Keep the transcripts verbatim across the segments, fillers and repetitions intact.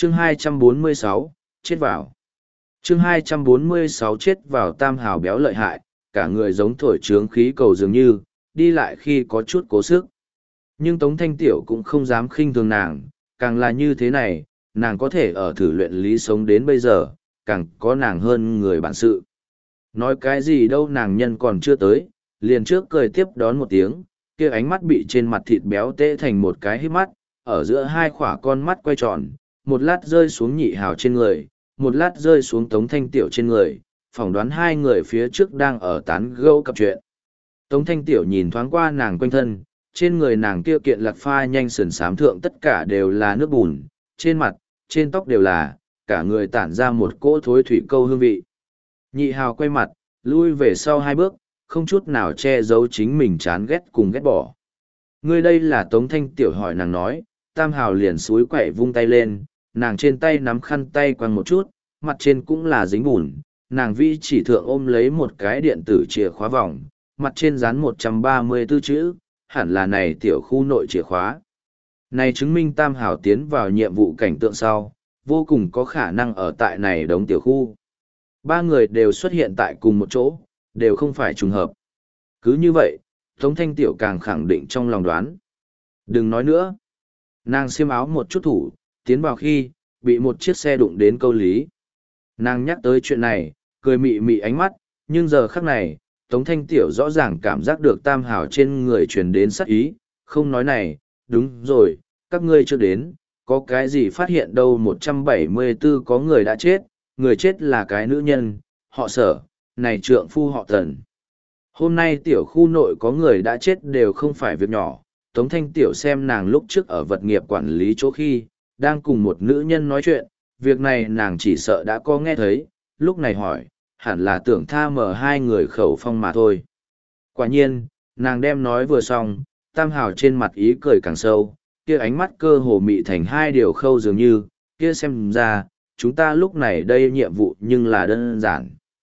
chương hai trăm bốn mươi sáu, chết vào. chương hai trăm bốn mươi sáu chết vào. Tam hào béo lợi hại, cả người giống thổi trướng khí cầu dường như, đi lại khi có chút cố sức. Nhưng Tống Thanh Tiểu cũng không dám khinh thường nàng, càng là như thế này, nàng có thể ở thử luyện lý sống đến bây giờ, càng có nàng hơn người bản sự. Nói cái gì đâu, nàng nhân còn chưa tới, liền trước cười tiếp đón một tiếng, kia ánh mắt bị trên mặt thịt béo tễ thành một cái híp mắt, ở giữa hai khỏa con mắt quay tròn, một lát rơi xuống Nhị Hào trên người, một lát rơi xuống Tống Thanh Tiểu trên người, phỏng đoán hai người phía trước đang ở tán gẫu cặp chuyện. Tống Thanh Tiểu nhìn thoáng qua nàng quanh thân, trên người nàng kia kiện lạc pha nhanh sườn sám thượng tất cả đều là nước bùn, trên mặt, trên tóc đều là, cả người tản ra một cỗ thối thủy câu hương vị. Nhị Hào quay mặt, lui về sau hai bước, không chút nào che giấu chính mình chán ghét cùng ghét bỏ. Ngươi đây là Tống Thanh Tiểu hỏi nàng nói, Tam Hào liền suối quậy vung tay lên, nàng trên tay nắm khăn tay quăng một chút, mặt trên cũng là dính bùn, nàng vi chỉ thượng ôm lấy một cái điện tử chìa khóa vòng, mặt trên dán một trăm ba mươi tư chữ, hẳn là này tiểu khu nội chìa khóa. Này chứng minh Tam Hào tiến vào nhiệm vụ cảnh tượng sau, vô cùng có khả năng ở tại này đống tiểu khu. Ba người đều xuất hiện tại cùng một chỗ, đều không phải trùng hợp. Cứ như vậy, Tống Thanh Tiểu càng khẳng định trong lòng đoán. Đừng nói nữa. Nàng xiêm áo một chút thủ, tiến vào khi, bị một chiếc xe đụng đến câu lý. Nàng nhắc tới chuyện này, cười mị mị ánh mắt, nhưng giờ khắc này, Tống Thanh Tiểu rõ ràng cảm giác được Tam Hào trên người truyền đến sát ý, không nói này, đúng rồi, các ngươi chưa đến, có cái gì phát hiện đâu. Một trăm bảy mươi tư có người đã chết, người chết là cái nữ nhân, họ Sở, này trượng phu họ Tần. Hôm nay tiểu khu nội có người đã chết đều không phải việc nhỏ, Tống Thanh Tiểu xem nàng lúc trước ở vật nghiệp quản lý chỗ khi, đang cùng một nữ nhân nói chuyện, việc này nàng chỉ sợ đã có nghe thấy, lúc này hỏi, hẳn là tưởng tha mở hai người khẩu phong mà thôi. Quả nhiên, nàng đem nói vừa xong, Tam Hào trên mặt ý cười càng sâu, kia ánh mắt cơ hồ mị thành hai điều khâu dường như, kia xem ra, chúng ta lúc này đây nhiệm vụ nhưng là đơn giản.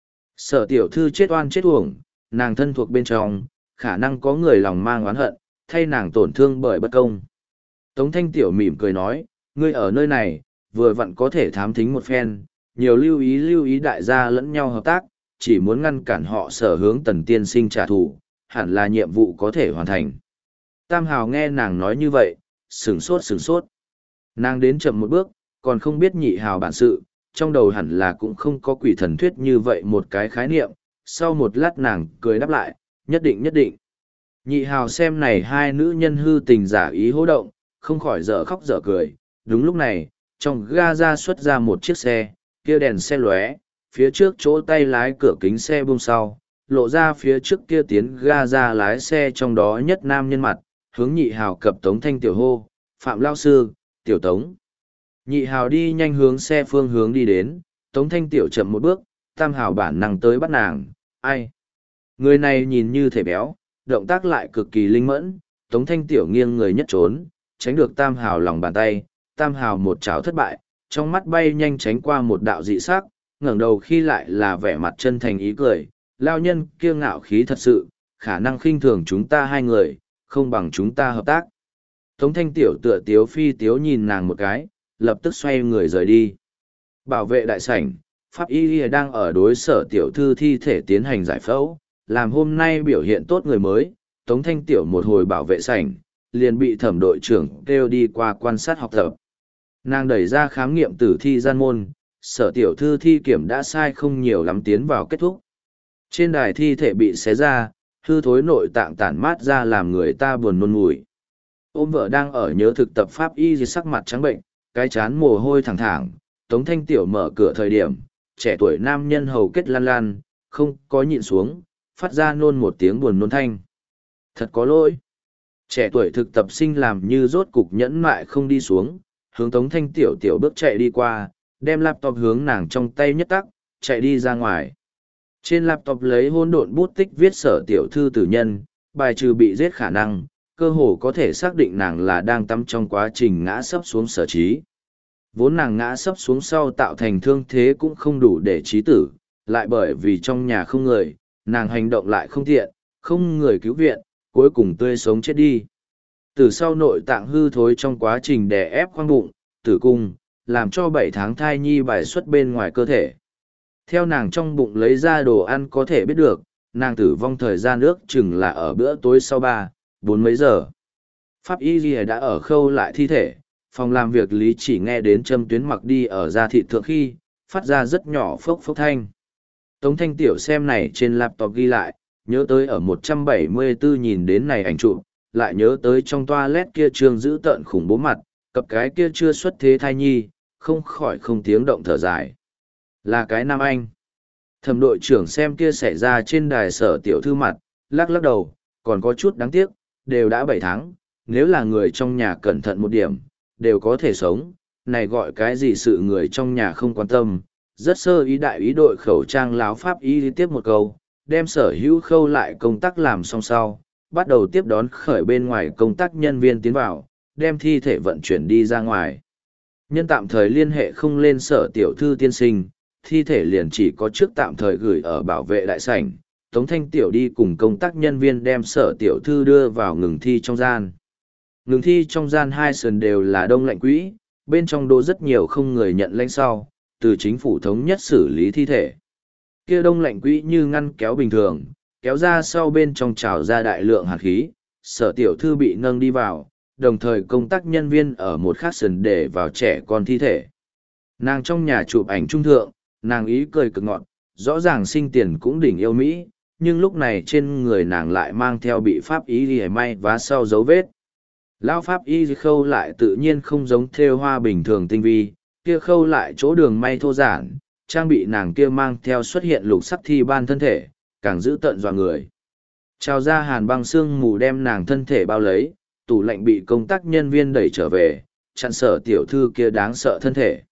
Sở tiểu thư chết oan chết uổng, nàng thân thuộc bên trong, khả năng có người lòng mang oán hận, thay nàng tổn thương bởi bất công. Tống Thanh Tiểu mỉm cười nói, ngươi ở nơi này, vừa vặn có thể thám thính một phen, nhiều lưu ý lưu ý đại gia lẫn nhau hợp tác, chỉ muốn ngăn cản họ Sở hướng Tần tiên sinh trả thù, hẳn là nhiệm vụ có thể hoàn thành. Tam Hào nghe nàng nói như vậy, sửng sốt sửng sốt. Nàng đến chậm một bước, còn không biết Nhị Hào bản sự, trong đầu hẳn là cũng không có quỷ thần thuyết như vậy một cái khái niệm, sau một lát nàng cười đáp lại, nhất định nhất định. Nhị Hào xem này hai nữ nhân hư tình giả ý hô động, không khỏi dở khóc dở cười. Đúng lúc này, trong ga ra xuất ra một chiếc xe, kia đèn xe lóe, phía trước chỗ tay lái cửa kính xe buông sau, lộ ra phía trước kia tiến ga ra lái xe trong đó nhất nam nhân mặt, hướng Nhị Hào cập Tống Thanh Tiểu hô, Phạm Lao Sư, Tiểu Tống. Nhị Hào đi nhanh hướng xe phương hướng đi đến, Tống Thanh Tiểu chậm một bước, Tam Hào bản năng tới bắt nàng, ai? Người này nhìn như thể béo, động tác lại cực kỳ linh mẫn, Tống Thanh Tiểu nghiêng người nhất trốn, tránh được Tam Hào lòng bàn tay, Tam Hào một chảo thất bại, trong mắt bay nhanh tránh qua một đạo dị sắc, ngẩng đầu khi lại là vẻ mặt chân thành ý cười, lao nhân kiêu ngạo khí thật sự, khả năng khinh thường chúng ta hai người, không bằng chúng ta hợp tác. Tống Thanh Tiểu tựa tiếu phi tiếu nhìn nàng một cái, lập tức xoay người rời đi. Bảo vệ đại sảnh, Pháp Y đang ở đối Sở tiểu thư thi thể tiến hành giải phẫu, làm hôm nay biểu hiện tốt người mới, Tống Thanh Tiểu một hồi bảo vệ sảnh, liền bị thẩm đội trưởng kêu đi qua quan sát học tập. Nàng đẩy ra khám nghiệm tử thi gian môn, Sở tiểu thư thi kiểm đã sai không nhiều lắm tiến vào kết thúc. Trên đài thi thể bị xé ra, hư thối nội tạng tản mát ra làm người ta buồn nôn mùi. Ôm vợ đang ở nhớ thực tập Pháp Y dưới sắc mặt trắng bệnh, cái chán mồ hôi thẳng thẳng, Tống Thanh Tiểu mở cửa thời điểm, trẻ tuổi nam nhân hầu kết lan lan, không có nhịn xuống, phát ra nôn một tiếng buồn nôn thanh. Thật có lỗi. Trẻ tuổi thực tập sinh làm như rốt cục nhẫn mại không đi xuống, hướng Tống Thanh Tiểu tiểu bước chạy đi qua, đem laptop hướng nàng trong tay nhất tắc, chạy đi ra ngoài. Trên laptop lấy hỗn độn bút tích viết Sở tiểu thư tử nhân, bài trừ bị giết khả năng, cơ hồ có thể xác định nàng là đang tắm trong quá trình ngã sấp xuống Sở trí. Vốn nàng ngã sấp xuống sau tạo thành thương thế cũng không đủ để chí tử, lại bởi vì trong nhà không người, nàng hành động lại không tiện, không người cứu viện, cuối cùng tươi sống chết đi. Từ sau nội tạng hư thối trong quá trình đè ép khoang bụng, tử cung, làm cho bảy tháng thai nhi bài xuất bên ngoài cơ thể. Theo nàng trong bụng lấy ra đồ ăn có thể biết được, nàng tử vong thời gian ước chừng là ở bữa tối sau ba, bốn mấy giờ. Pháp y ghi đã ở khâu lại thi thể, phòng làm việc Lý chỉ nghe đến châm tuyến mặc đi ở da thịt thượng khi, phát ra rất nhỏ phốc phốc thanh. Tống Thanh Tiểu xem này trên laptop ghi lại, nhớ tới ở một trăm bảy mươi tư nhìn đến này ảnh chụp, lại nhớ tới trong toilet kia trương giữ tợn khủng bố mặt, cặp cái kia chưa xuất thế thai nhi, không khỏi không tiếng động thở dài. Là cái nam anh. Thẩm đội trưởng xem kia xảy ra trên đài Sở tiểu thư mặt, lắc lắc đầu, còn có chút đáng tiếc, đều đã bảy tháng, nếu là người trong nhà cẩn thận một điểm, đều có thể sống, này gọi cái gì sự người trong nhà không quan tâm. Rất sơ ý đại ý đội khẩu trang láo pháp y tiếp một câu, đem Sở hữu khâu lại công tác làm xong sau, bắt đầu tiếp đón khởi bên ngoài công tác nhân viên tiến vào, đem thi thể vận chuyển đi ra ngoài. Nhân tạm thời liên hệ không lên Sở tiểu thư tiên sinh, thi thể liền chỉ có trước tạm thời gửi ở bảo vệ đại sảnh. Tống Thanh Tiểu đi cùng công tác nhân viên đem Sở tiểu thư đưa vào ngừng thi trong gian. Ngừng thi trong gian hai sườn đều là đông lạnh quỹ, bên trong đô rất nhiều không người nhận lãnh sau, từ chính phủ thống nhất xử lý thi thể. Kia đông lạnh quỹ như ngăn kéo bình thường, kéo ra sau bên trong trào ra đại lượng hạt khí, Sở tiểu thư bị nâng đi vào, đồng thời công tác nhân viên ở một khác sườn để vào trẻ con thi thể. Nàng trong nhà chụp ảnh trung thượng, nàng ý cười cực ngọt, rõ ràng sinh tiền cũng đỉnh yêu Mỹ, nhưng lúc này trên người nàng lại mang theo bị pháp y ghi may vá sau dấu vết. Lão pháp y khâu lại tự nhiên không giống thêu hoa bình thường tinh vi, kia khâu lại chỗ đường may thô giản, trang bị nàng kia mang theo xuất hiện lục sắc thi ban thân thể, càng giữ tận dọa người. Trao ra hàn băng xương mù đem nàng thân thể bao lấy, tủ lạnh bị công tác nhân viên đẩy trở về, chặn Sở tiểu thư kia đáng sợ thân thể.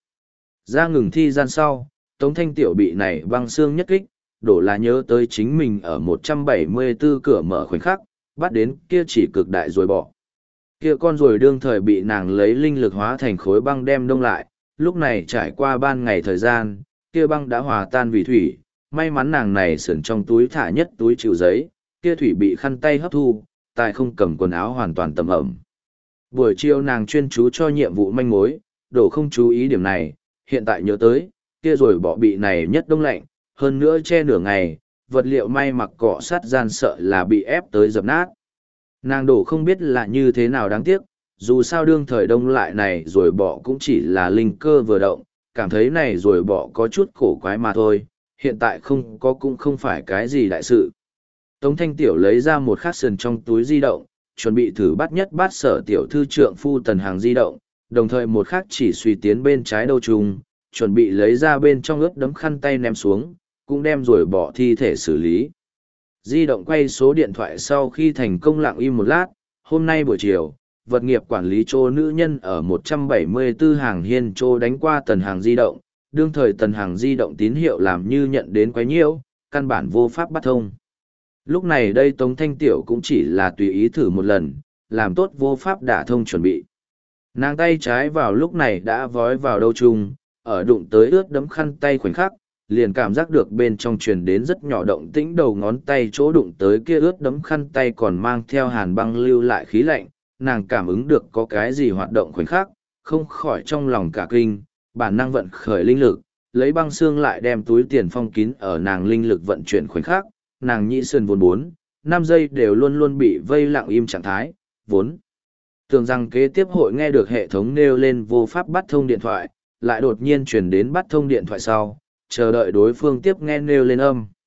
Ra ngừng thi gian sau, Tống Thanh Tiểu bị này băng xương nhất kích, đổ là nhớ tới chính mình ở một trăm bảy mươi tư cửa mở khoảnh khắc, bắt đến kia chỉ cực đại rồi bỏ. Kia con rồi đương thời bị nàng lấy linh lực hóa thành khối băng đem đông lại, lúc này trải qua ban ngày thời gian, kia băng đã hòa tan vì thủy, may mắn nàng này sườn trong túi thả nhất túi chịu giấy, kia thủy bị khăn tay hấp thu, tài không cầm quần áo hoàn toàn tầm ẩm. Buổi chiều nàng chuyên chú cho nhiệm vụ manh mối, đổ không chú ý điểm này, hiện tại nhớ tới, kia rồi bỏ bị này nhất đông lạnh, hơn nữa che nửa ngày, vật liệu may mặc cọ sát gian sợ là bị ép tới dập nát. Nàng đổ không biết là như thế nào đáng tiếc, dù sao đương thời đông lại này rồi bỏ cũng chỉ là linh cơ vừa động, cảm thấy này rồi bỏ có chút cổ quái mà thôi, hiện tại không có cũng không phải cái gì đại sự. Tống Thanh Tiểu lấy ra một khắc sườn trong túi di động, chuẩn bị thử bắt nhất bắt Sở tiểu thư trượng phu Tần Hàng di động, đồng thời một khắc chỉ suy tiến bên trái đầu trùng, chuẩn bị lấy ra bên trong ướt đấm khăn tay ném xuống, cũng đem rồi bỏ thi thể xử lý. Di động quay số điện thoại sau khi thành công lặng im một lát, hôm nay buổi chiều, vật nghiệp quản lý chỗ nữ nhân ở một trăm bảy mươi tư hàng hiên chỗ đánh qua Tần Hàng di động, đương thời Tần Hàng di động tín hiệu làm như nhận đến quấy nhiễu, căn bản vô pháp bắt thông. Lúc này đây Tống Thanh Tiểu cũng chỉ là tùy ý thử một lần, làm tốt vô pháp đả thông chuẩn bị. Nàng tay trái vào lúc này đã vói vào đâu chung, ở đụng tới ướt đấm khăn tay khoảnh khắc, liền cảm giác được bên trong truyền đến rất nhỏ động tĩnh đầu ngón tay chỗ đụng tới kia ướt đấm khăn tay còn mang theo hàn băng lưu lại khí lạnh, nàng cảm ứng được có cái gì hoạt động khoảnh khắc, không khỏi trong lòng cả kinh, bản năng vận khởi linh lực, lấy băng xương lại đem túi tiền phong kín ở nàng linh lực vận chuyển khoảnh khắc, nàng nhị sơn vốn bốn, năm giây đều luôn luôn bị vây lặng im trạng thái, vốn. Tưởng rằng kế tiếp hội nghe được hệ thống nêu lên vô pháp bắt thông điện thoại, lại đột nhiên chuyển đến bắt thông điện thoại sau, chờ đợi đối phương tiếp nghe nêu lên âm.